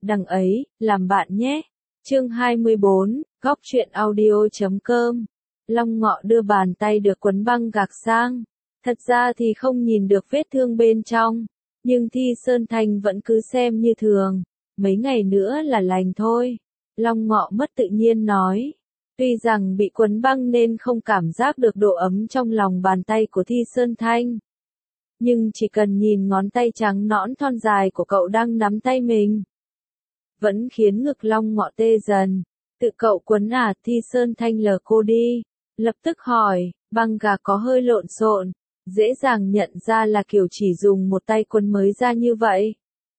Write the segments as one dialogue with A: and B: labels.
A: đằng ấy, làm bạn nhé. Chương 24, góc truyện audio.com. Long Ngọ đưa bàn tay được quấn băng gạc sang. Thật ra thì không nhìn được vết thương bên trong, nhưng Thi Sơn Thanh vẫn cứ xem như thường. Mấy ngày nữa là lành thôi. Long Ngọ mất tự nhiên nói. Tuy rằng bị quấn băng nên không cảm giác được độ ấm trong lòng bàn tay của Thi Sơn Thanh. Nhưng chỉ cần nhìn ngón tay trắng nõn thon dài của cậu đang nắm tay mình, vẫn khiến ngực Long Ngọ tê dần. Tự cậu quấn à? Thi Sơn Thanh lờ cô đi. Lập tức hỏi, băng gạc có hơi lộn xộn, dễ dàng nhận ra là kiểu chỉ dùng một tay quấn mới ra như vậy.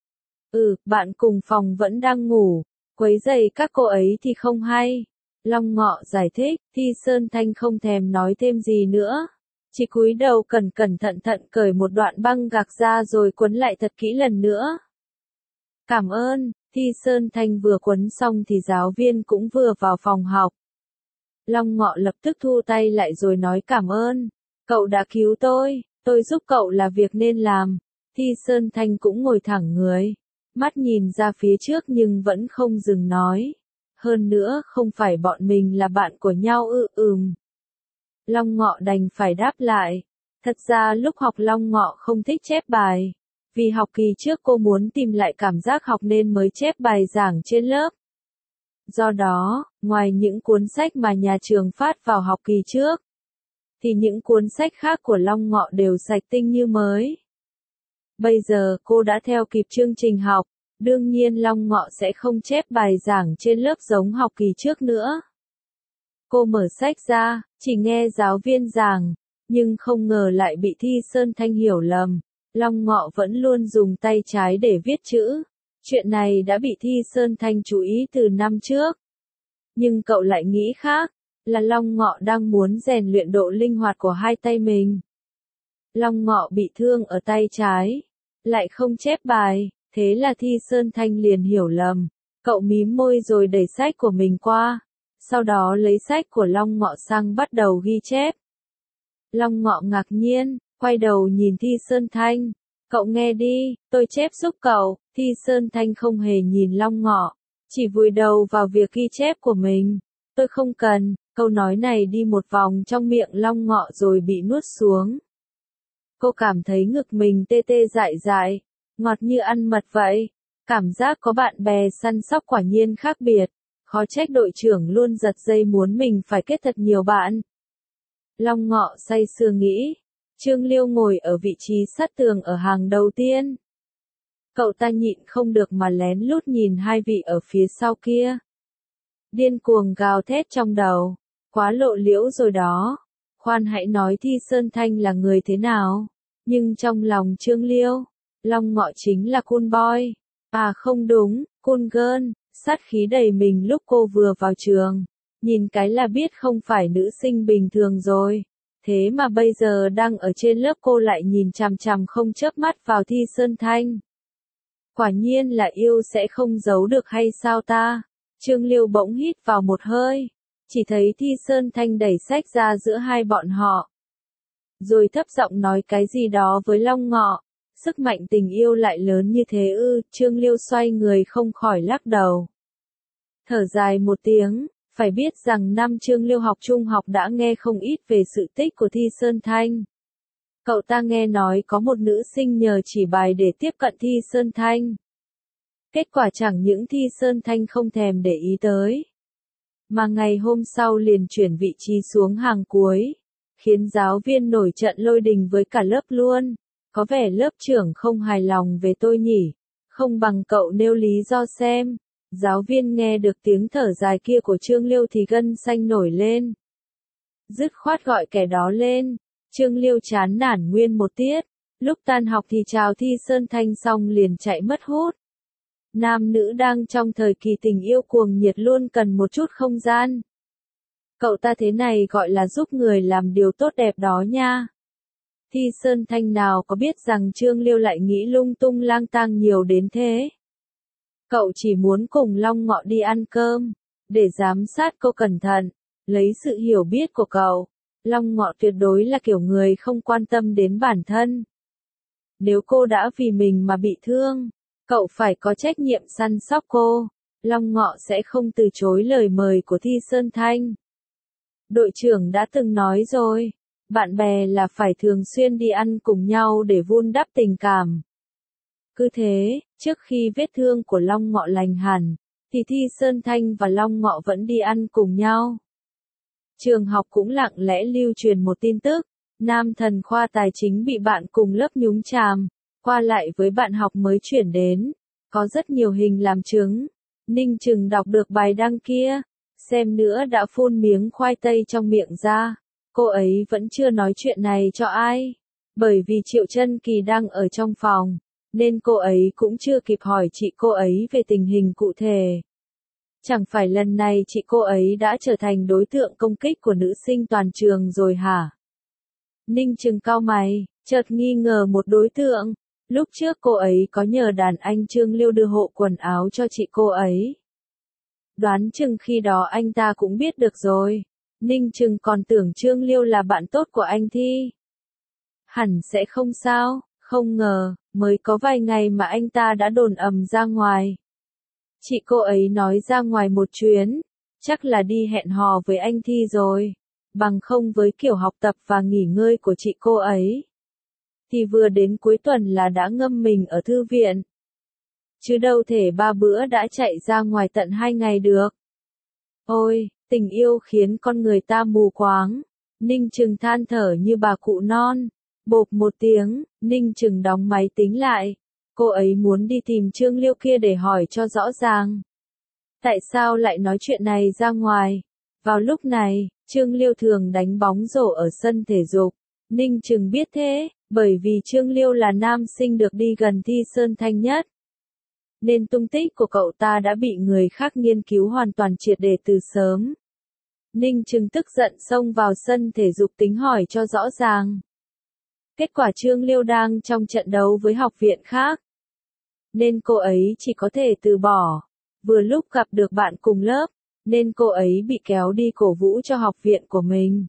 A: Bạn cùng phòng vẫn đang ngủ, quấy rầy các cô ấy thì không hay. Long Ngọ giải thích. Thi Sơn Thanh không thèm nói thêm gì nữa, chỉ cúi đầu cẩn thận cởi một đoạn băng gạc ra rồi quấn lại thật kỹ lần nữa. Cảm ơn. Thi Sơn Thanh vừa quấn xong thì giáo viên cũng vừa vào phòng học. Long Ngọ lập tức thu tay lại rồi nói cảm ơn. Cậu đã cứu tôi giúp cậu là việc nên làm. Thi Sơn Thanh cũng ngồi thẳng người, mắt nhìn ra phía trước nhưng vẫn không dừng nói. Hơn nữa không phải bọn mình là bạn của nhau ư? Long Ngọ đành phải đáp lại. Thật ra lúc học Long Ngọ không thích chép bài. Vì học kỳ trước cô muốn tìm lại cảm giác học nên mới chép bài giảng trên lớp. Do đó, ngoài những cuốn sách mà nhà trường phát vào học kỳ trước, thì những cuốn sách khác của Long Ngọ đều sạch tinh như mới. Bây giờ cô đã theo kịp chương trình học, đương nhiên Long Ngọ sẽ không chép bài giảng trên lớp giống học kỳ trước nữa. Cô mở sách ra, chỉ nghe giáo viên giảng, nhưng không ngờ lại bị Thi Sơn Thanh hiểu lầm. Long Ngọ vẫn luôn dùng tay trái để viết chữ. Chuyện này đã bị Thi Sơn Thanh chú ý từ năm trước. Nhưng cậu lại nghĩ khác, là Long Ngọ đang muốn rèn luyện độ linh hoạt của hai tay mình. Long Ngọ bị thương ở tay trái, lại không chép bài, thế là Thi Sơn Thanh liền hiểu lầm. Cậu mím môi rồi đẩy sách của mình qua, sau đó lấy sách của Long Ngọ sang bắt đầu ghi chép. Long Ngọ ngạc nhiên, quay đầu nhìn Thi Sơn Thanh. Cậu nghe đi, tôi chép giúp cậu. Thi Sơn Thanh không hề nhìn Long Ngọ, chỉ vùi đầu vào việc ghi chép của mình. Tôi không cần. Câu nói này đi một vòng trong miệng Long Ngọ rồi bị nuốt xuống. Cô cảm thấy ngực mình tê tê dại dại, ngọt như ăn mật vậy. Cảm giác có bạn bè săn sóc quả nhiên khác biệt. Khó trách đội trưởng luôn giật dây muốn mình phải kết thật nhiều bạn. Long Ngọ say sưa nghĩ. Trương Liêu ngồi ở vị trí sát tường ở hàng đầu tiên. Cậu ta nhịn không được mà lén lút nhìn hai vị ở phía sau kia. Điên cuồng gào thét trong đầu. Quá lộ liễu rồi đó. Khoan hãy nói Thi Sơn Thanh là người thế nào. Nhưng trong lòng Trương Liêu, Long Ngọ chính là cool boy. À không đúng, cool girl. Sát khí đầy mình lúc cô vừa vào trường. Nhìn cái là biết không phải nữ sinh bình thường rồi. Thế mà bây giờ đang ở trên lớp cô lại nhìn chằm chằm không chớp mắt vào Thi Sơn Thanh. Quả nhiên là yêu sẽ không giấu được hay sao ta? Trương Liêu bỗng hít vào một hơi. Chỉ thấy Thi Sơn Thanh đẩy sách ra giữa hai bọn họ. Rồi thấp giọng nói cái gì đó với Long Ngọ. Sức mạnh tình yêu lại lớn như thế ư? Trương Liêu xoay người không khỏi lắc đầu. Thở dài một tiếng. Phải biết rằng năm Trương Liêu học trung học đã nghe không ít về sự tích của Thi Sơn Thanh. Cậu ta nghe nói có một nữ sinh nhờ chỉ bài để tiếp cận Thi Sơn Thanh. Kết quả chẳng những Thi Sơn Thanh không thèm để ý tới, mà ngày hôm sau liền chuyển vị trí xuống hàng cuối, khiến giáo viên nổi trận lôi đình với cả lớp luôn. Có vẻ lớp trưởng không hài lòng về tôi nhỉ, không bằng cậu nêu lý do xem. Giáo viên nghe được tiếng thở dài kia của Trương Liêu thì gân xanh nổi lên. Dứt khoát gọi kẻ đó lên. Trương Liêu chán nản nguyên một tiết. Lúc tan học thì chào Thi Sơn Thanh xong liền chạy mất hút. Nam nữ đang trong thời kỳ tình yêu cuồng nhiệt luôn cần một chút không gian. Cậu ta thế này gọi là giúp người làm điều tốt đẹp đó nha. Thi Sơn Thanh nào có biết rằng Trương Liêu lại nghĩ lung tung lang tang nhiều đến thế. Cậu chỉ muốn cùng Long Ngọ đi ăn cơm, để giám sát cô cẩn thận, lấy sự hiểu biết của cậu. Long Ngọ tuyệt đối là kiểu người không quan tâm đến bản thân. Nếu cô đã vì mình mà bị thương, Cậu phải có trách nhiệm săn sóc cô. Long Ngọ sẽ không từ chối lời mời của Thi Sơn Thanh. Đội trưởng đã từng nói rồi, bạn bè là phải thường xuyên đi ăn cùng nhau để vun đắp tình cảm. Cứ thế, trước khi vết thương của Long Ngọ lành hẳn, thì Thi Sơn Thanh và Long Ngọ vẫn đi ăn cùng nhau. Trường học cũng lặng lẽ lưu truyền một tin tức, nam thần khoa tài chính bị bạn cùng lớp nhúng chàm, qua lại với bạn học mới chuyển đến, có rất nhiều hình làm chứng. Ninh Trừng đọc được bài đăng kia, xem nữa đã phun miếng khoai tây trong miệng ra, cô ấy vẫn chưa nói chuyện này cho ai, bởi vì Triệu Chân Kỳ đang ở trong phòng, nên cô ấy cũng chưa kịp hỏi chị cô ấy về tình hình cụ thể. Chẳng phải lần này chị cô ấy đã trở thành đối tượng công kích của nữ sinh toàn trường rồi hả? Ninh Trừng cau mày, chợt nghi ngờ một đối tượng. Lúc trước cô ấy có nhờ đàn anh Trương Liêu đưa hộ quần áo cho chị cô ấy. Đoán chừng khi đó anh ta cũng biết được rồi. Ninh Trừng còn tưởng Trương Liêu là bạn tốt của anh Thi. Hẳn sẽ không sao, không ngờ, mới có vài ngày mà anh ta đã đồn ầm ra ngoài. Chị cô ấy nói ra ngoài một chuyến, chắc là đi hẹn hò với anh Thi rồi. Bằng không với kiểu học tập và nghỉ ngơi của chị cô ấy, thì vừa đến cuối tuần là đã ngâm mình ở thư viện. Chứ đâu thể 3 bữa đã chạy ra ngoài tận 2 ngày được. Ôi, tình yêu khiến con người ta mù quáng. Ninh Trừng than thở như bà cụ non. Bộp một tiếng, Ninh Trừng đóng máy tính lại. Cô ấy muốn đi tìm Trương Liêu kia để hỏi cho rõ ràng. Tại sao lại nói chuyện này ra ngoài? Vào lúc này, Trương Liêu thường đánh bóng rổ ở sân thể dục. Ninh Trừng biết thế, bởi vì Trương Liêu là nam sinh được đi gần Thi Sơn Thanh nhất. Nên tung tích của cậu ta đã bị người khác nghiên cứu hoàn toàn triệt để từ sớm. Ninh Trừng tức giận xông vào sân thể dục tính hỏi cho rõ ràng. Kết quả Trương Liêu đang trong trận đấu với học viện khác. Nên cô ấy chỉ có thể từ bỏ. Vừa lúc gặp được bạn cùng lớp, nên cô ấy bị kéo đi cổ vũ cho học viện của mình.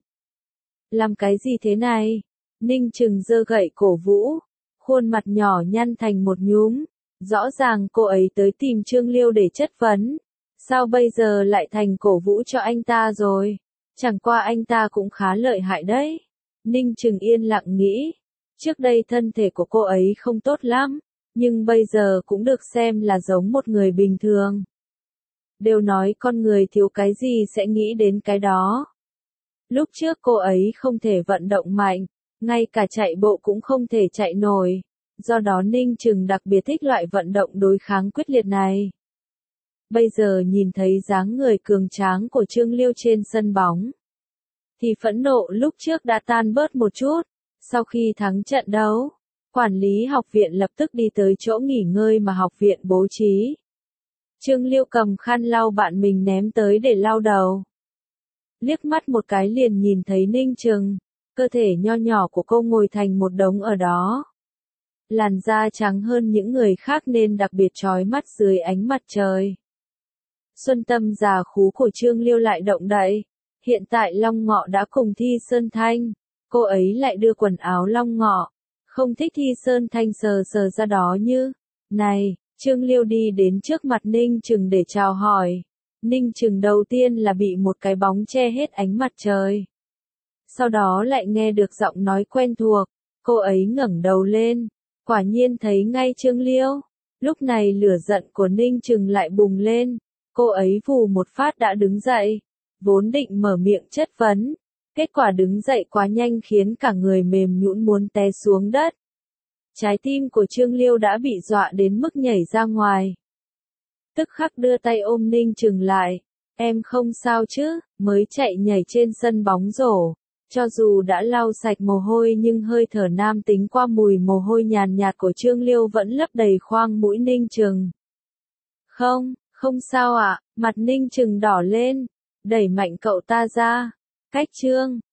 A: Làm cái gì thế này? Ninh Trừng giơ gậy cổ vũ, khuôn mặt nhỏ nhăn thành một nhúm. Rõ ràng cô ấy tới tìm Trương Liêu để chất vấn. Sao bây giờ lại thành cổ vũ cho anh ta rồi? Chẳng qua anh ta cũng khá lợi hại đấy. Ninh Trừng yên lặng nghĩ. Trước đây thân thể của cô ấy không tốt lắm, nhưng bây giờ cũng được xem là giống một người bình thường. Đều nói con người thiếu cái gì sẽ nghĩ đến cái đó. Lúc trước cô ấy không thể vận động mạnh, ngay cả chạy bộ cũng không thể chạy nổi. Do đó Ninh Trừng đặc biệt thích loại vận động đối kháng quyết liệt này. Bây giờ nhìn thấy dáng người cường tráng của Trương Liêu trên sân bóng, thì phẫn nộ lúc trước đã tan bớt một chút. Sau khi thắng trận đấu, quản lý học viện lập tức đi tới chỗ nghỉ ngơi mà học viện bố trí. Trương Liêu cầm khăn lau bạn mình ném tới để lau đầu. Liếc mắt một cái liền nhìn thấy Ninh Trừng, cơ thể nho nhỏ của cô ngồi thành một đống ở đó. Làn da trắng hơn những người khác nên đặc biệt chói mắt dưới ánh mặt trời. Xuân tâm già khú của Trương Liêu lại động đậy. Hiện tại Long Ngọ đã cùng Thi Sơn Thanh. Cô ấy lại đưa quần áo Long Ngọ. Không thích Thi Sơn Thanh sờ sờ ra đó như. Này, Trương Liêu đi đến trước mặt Ninh Trừng để chào hỏi. Ninh Trừng đầu tiên là bị một cái bóng che hết ánh mặt trời. Sau đó lại nghe được giọng nói quen thuộc. Cô ấy ngẩng đầu lên. Quả nhiên thấy ngay Trương Liêu. Lúc này lửa giận của Ninh Trừng lại bùng lên. Cô ấy vù một phát đã đứng dậy. Vốn định mở miệng chất vấn. Kết quả đứng dậy quá nhanh khiến cả người mềm nhũn muốn té xuống đất. Trái tim của Trương Liêu đã bị dọa đến mức nhảy ra ngoài. Tức khắc đưa tay ôm Ninh Trừng lại. Em không sao chứ, mới chạy nhảy trên sân bóng rổ. Cho dù đã lau sạch mồ hôi nhưng hơi thở nam tính qua mùi mồ hôi nhàn nhạt của Trương Liêu vẫn lấp đầy khoang mũi Ninh Trừng. Không sao ạ, mặt Ninh Trừng đỏ lên, đẩy mạnh cậu ta ra. Cách Trương